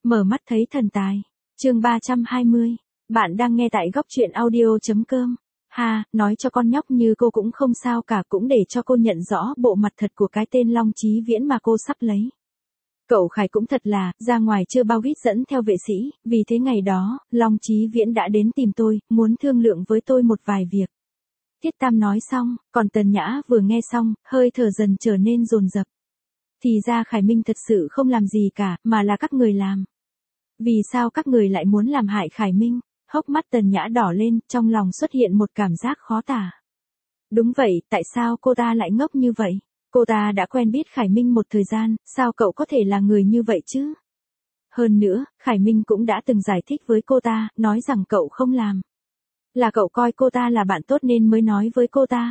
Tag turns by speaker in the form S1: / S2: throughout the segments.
S1: Mở mắt thấy thần tài. Chương 320. Bạn đang nghe tại góc truyện audio.com. Ha, nói cho con nhóc như cô cũng không sao cả, cũng để cho cô nhận rõ bộ mặt thật của cái tên Long Chí Viễn mà cô sắp lấy. Cậu Khải cũng thật là, ra ngoài chưa bao gít dẫn theo vệ sĩ, vì thế ngày đó, Long Chí Viễn đã đến tìm tôi, muốn thương lượng với tôi một vài việc. Thiết Tam nói xong, còn Tần Nhã vừa nghe xong, hơi thở dần trở nên dồn dập. Thì ra Khải Minh thật sự không làm gì cả, mà là các người làm. Vì sao các người lại muốn làm hại Khải Minh? Hốc mắt Tần Nhã đỏ lên, trong lòng xuất hiện một cảm giác khó tả. Đúng vậy, tại sao cô ta lại ngốc như vậy? Cô ta đã quen biết Khải Minh một thời gian, sao cậu có thể là người như vậy chứ? Hơn nữa, Khải Minh cũng đã từng giải thích với cô ta, nói rằng cậu không làm. Là cậu coi cô ta là bạn tốt nên mới nói với cô ta.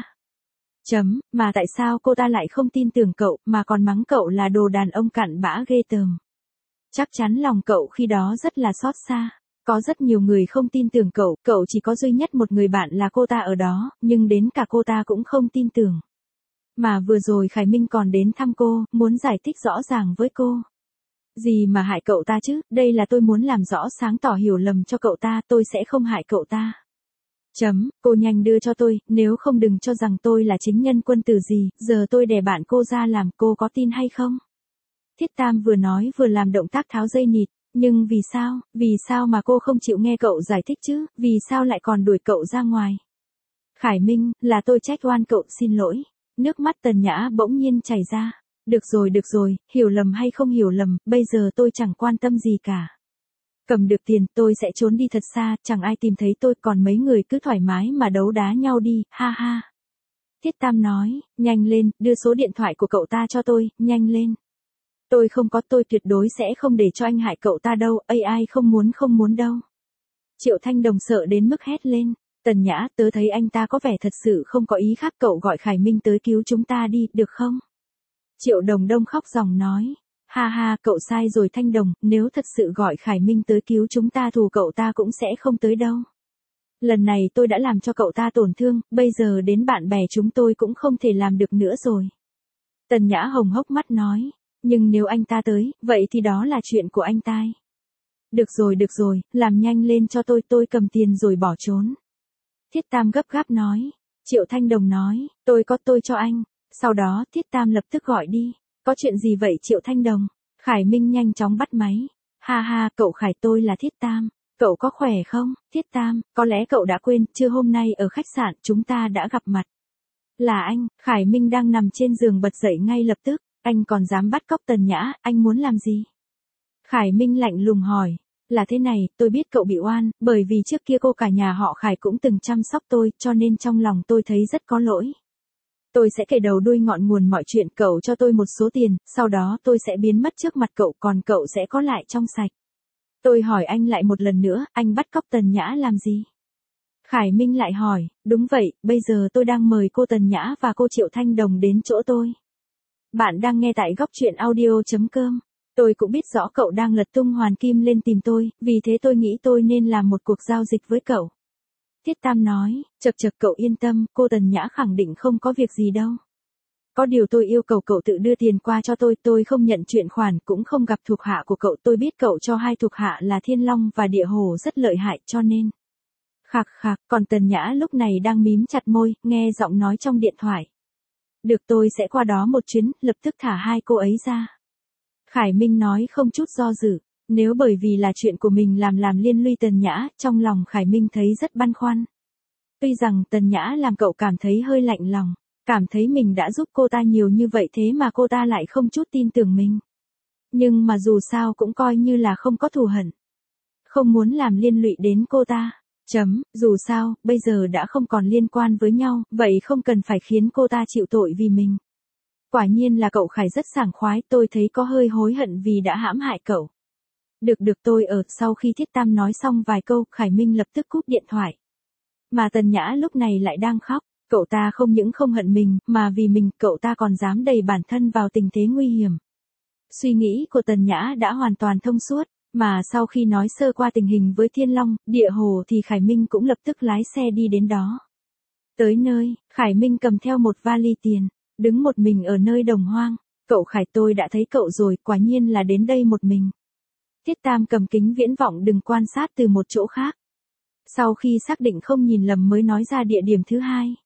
S1: Mà tại sao cô ta lại không tin tưởng cậu, mà còn mắng cậu là đồ đàn ông cặn bã ghê tởm? Chắc chắn lòng cậu khi đó rất là xót xa. Có rất nhiều người không tin tưởng cậu chỉ có duy nhất một người bạn là cô ta ở đó, nhưng đến cả cô ta cũng không tin tưởng. Mà vừa rồi Khải Minh còn đến thăm cô, muốn giải thích rõ ràng với cô. Gì mà hại cậu ta chứ, đây là tôi muốn làm rõ sáng tỏ hiểu lầm cho cậu ta, tôi sẽ không hại cậu ta. Cô nhanh đưa cho tôi, nếu không đừng cho rằng tôi là chính nhân quân tử gì, giờ tôi đè bạn cô ra làm, cô có tin hay không? Thiết Tam vừa nói vừa làm động tác tháo dây nịt, nhưng vì sao mà cô không chịu nghe cậu giải thích chứ, vì sao lại còn đuổi cậu ra ngoài? Khải Minh, là tôi trách oan cậu, xin lỗi. Nước mắt Tần Nhã bỗng nhiên chảy ra. Được rồi, hiểu lầm hay không hiểu lầm, bây giờ tôi chẳng quan tâm gì cả. Cầm được tiền, tôi sẽ trốn đi thật xa, chẳng ai tìm thấy tôi, còn mấy người cứ thoải mái mà đấu đá nhau đi, ha ha. Thiết Tam nói, nhanh lên, đưa số điện thoại của cậu ta cho tôi, nhanh lên. Tôi không có, tôi tuyệt đối sẽ không để cho anh hại cậu ta đâu, ai không muốn đâu. Triệu Thanh Đồng sợ đến mức hét lên, Tần Nhã, tớ thấy anh ta có vẻ thật sự không có ý khác, cậu gọi Khải Minh tới cứu chúng ta đi, được không? Triệu Đồng Đông khóc ròng nói, ha, cậu sai rồi Thanh Đồng, nếu thật sự gọi Khải Minh tới cứu chúng ta thù cậu ta cũng sẽ không tới đâu. Lần này tôi đã làm cho cậu ta tổn thương, bây giờ đến bạn bè chúng tôi cũng không thể làm được nữa rồi. Tần Nhã hồng hốc mắt nói, nhưng nếu anh ta tới, vậy thì đó là chuyện của anh ta. Được rồi, làm nhanh lên cho tôi cầm tiền rồi bỏ trốn. Thiết Tam gấp gáp nói. Triệu Thanh Đồng nói, tôi cho anh. Sau đó Thiết Tam lập tức gọi đi. Có chuyện gì vậy Triệu Thanh Đồng? Khải Minh nhanh chóng bắt máy. Ha, cậu Khải, tôi là Thiết Tam. Cậu có khỏe không? Thiết Tam, có lẽ cậu đã quên, trưa hôm nay ở khách sạn chúng ta đã gặp mặt. Là anh. Khải Minh đang nằm trên giường bật dậy ngay lập tức. Anh còn dám bắt cóc Tần Nhã, anh muốn làm gì? Khải Minh lạnh lùng hỏi. Là thế này, tôi biết cậu bị oan, bởi vì trước kia cô cả nhà họ Khải cũng từng chăm sóc tôi, cho nên trong lòng tôi thấy rất có lỗi. Tôi sẽ kể đầu đuôi ngọn nguồn mọi chuyện, cậu cho tôi một số tiền, sau đó tôi sẽ biến mất trước mặt cậu, còn cậu sẽ có lại trong sạch. Tôi hỏi anh lại một lần nữa, anh bắt cóc Tần Nhã làm gì? Khải Minh lại hỏi, đúng vậy, bây giờ tôi đang mời cô Tần Nhã và cô Triệu Thanh Đồng đến chỗ tôi. Bạn đang nghe tại góc truyện audio.com. Tôi cũng biết rõ cậu đang lật tung hoàn kim lên tìm tôi, vì thế tôi nghĩ tôi nên làm một cuộc giao dịch với cậu. Thiết Tam nói, chật cậu yên tâm, cô Tần Nhã khẳng định không có việc gì đâu. Có điều tôi yêu cầu cậu tự đưa tiền qua cho tôi không nhận chuyển khoản, cũng không gặp thuộc hạ của cậu, tôi biết cậu cho hai thuộc hạ là Thiên Long và Địa Hồ rất lợi hại cho nên. Khạc, còn Tần Nhã lúc này đang mím chặt môi, nghe giọng nói trong điện thoại. Được, tôi sẽ qua đó một chuyến, lập tức thả hai cô ấy ra. Khải Minh nói không chút do dự, nếu bởi vì là chuyện của mình làm liên lụy Tần Nhã, trong lòng Khải Minh thấy rất băn khoăn. Tuy rằng Tần Nhã làm cậu cảm thấy hơi lạnh lòng, cảm thấy mình đã giúp cô ta nhiều như vậy thế mà cô ta lại không chút tin tưởng mình. Nhưng mà dù sao cũng coi như là không có thù hận. Không muốn làm liên lụy đến cô ta. Dù sao, bây giờ đã không còn liên quan với nhau, vậy không cần phải khiến cô ta chịu tội vì mình. Quả nhiên là cậu Khải rất sảng khoái, tôi thấy có hơi hối hận vì đã hãm hại cậu. Được, tôi ở, sau khi Thiết Tam nói xong vài câu, Khải Minh lập tức cúp điện thoại. Mà Tần Nhã lúc này lại đang khóc, cậu ta không những không hận mình, mà vì mình, cậu ta còn dám đẩy bản thân vào tình thế nguy hiểm. Suy nghĩ của Tần Nhã đã hoàn toàn thông suốt, mà sau khi nói sơ qua tình hình với Thiên Long, Địa Hồ thì Khải Minh cũng lập tức lái xe đi đến đó. Tới nơi, Khải Minh cầm theo một vali tiền, đứng một mình ở nơi đồng hoang. Cậu Khải, tôi đã thấy cậu rồi, quả nhiên là đến đây một mình. Thiết Tam cầm kính viễn vọng đừng quan sát từ một chỗ khác. Sau khi xác định không nhìn lầm mới nói ra địa điểm thứ hai.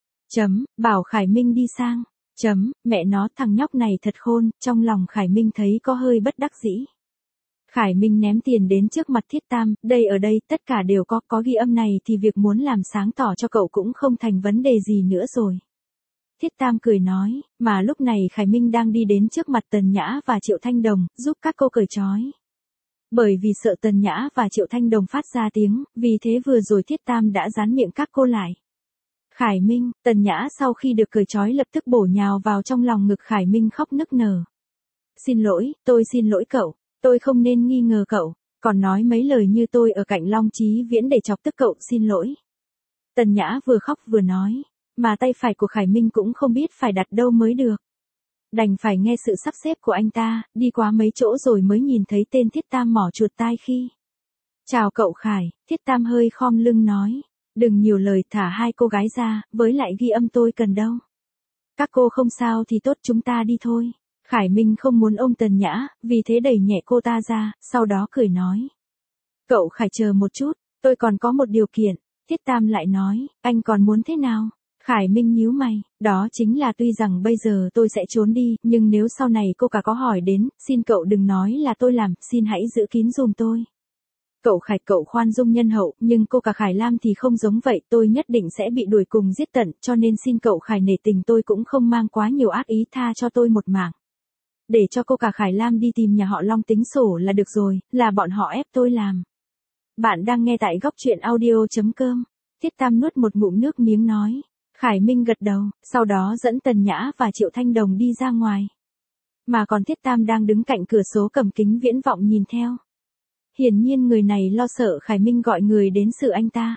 S1: Bảo Khải Minh đi sang. Mẹ nó thằng nhóc này thật khôn, trong lòng Khải Minh thấy có hơi bất đắc dĩ. Khải Minh ném tiền đến trước mặt Thiết Tam, đây ở đây tất cả đều có ghi âm này thì việc muốn làm sáng tỏ cho cậu cũng không thành vấn đề gì nữa rồi. Thiết Tam cười nói, mà lúc này Khải Minh đang đi đến trước mặt Tần Nhã và Triệu Thanh Đồng, giúp các cô cởi trói. Bởi vì sợ Tần Nhã và Triệu Thanh Đồng phát ra tiếng, vì thế vừa rồi Thiết Tam đã dán miệng các cô lại. Khải Minh, Tần Nhã sau khi được cởi trói lập tức bổ nhào vào trong lòng ngực Khải Minh khóc nức nở. Xin lỗi, tôi xin lỗi cậu, tôi không nên nghi ngờ cậu, còn nói mấy lời như tôi ở cạnh Long Chí Viễn để chọc tức cậu, xin lỗi. Tần Nhã vừa khóc vừa nói, mà tay phải của Khải Minh cũng không biết phải đặt đâu mới được. Đành phải nghe sự sắp xếp của anh ta, đi qua mấy chỗ rồi mới nhìn thấy tên Thiết Tam mỏ chuột tai khi. Chào cậu Khải, Thiết Tam hơi khom lưng nói. Đừng nhiều lời, thả hai cô gái ra, với lại ghi âm tôi cần đâu. Các cô không sao thì tốt, chúng ta đi thôi. Khải Minh không muốn ôm Tần Nhã, vì thế đẩy nhẹ cô ta ra, sau đó cười nói. Cậu Khải chờ một chút, tôi còn có một điều kiện. Thiết Tam lại nói, anh còn muốn thế nào? Khải Minh nhíu mày, đó chính là tuy rằng bây giờ tôi sẽ trốn đi, nhưng nếu sau này cô cả có hỏi đến, xin cậu đừng nói là tôi làm, xin hãy giữ kín giùm tôi. Cậu Khải, cậu khoan dung nhân hậu, nhưng cô cả Khải Lam thì không giống vậy, tôi nhất định sẽ bị đuổi cùng giết tận, cho nên xin cậu Khải nể tình, tôi cũng không mang quá nhiều ác ý, tha cho tôi một mạng. Để cho cô cả Khải Lam đi tìm nhà họ Long tính sổ là được rồi, là bọn họ ép tôi làm. Bạn đang nghe tại góc truyện audio.com. Thiết Tam nuốt một ngụm nước miếng nói. Khải Minh gật đầu, sau đó dẫn Tần Nhã và Triệu Thanh Đồng đi ra ngoài. Mà còn Thiết Tam đang đứng cạnh cửa sổ cầm kính viễn vọng nhìn theo. Hiển nhiên người này lo sợ Khải Minh gọi người đến xử anh ta.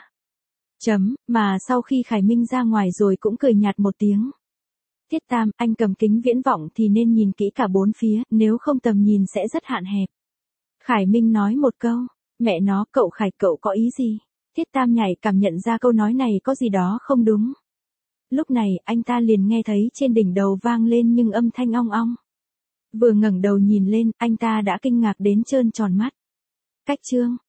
S1: Mà sau khi Khải Minh ra ngoài rồi cũng cười nhạt một tiếng. Thiết Tam, anh cầm kính viễn vọng thì nên nhìn kỹ cả bốn phía, nếu không tầm nhìn sẽ rất hạn hẹp. Khải Minh nói một câu, mẹ nó, cậu Khải, cậu có ý gì? Thiết Tam nhảy cảm nhận ra câu nói này có gì đó không đúng. Lúc này, anh ta liền nghe thấy trên đỉnh đầu vang lên nhưng âm thanh ong ong. Vừa ngẩng đầu nhìn lên, anh ta đã kinh ngạc đến trơn tròn mắt. Cách chương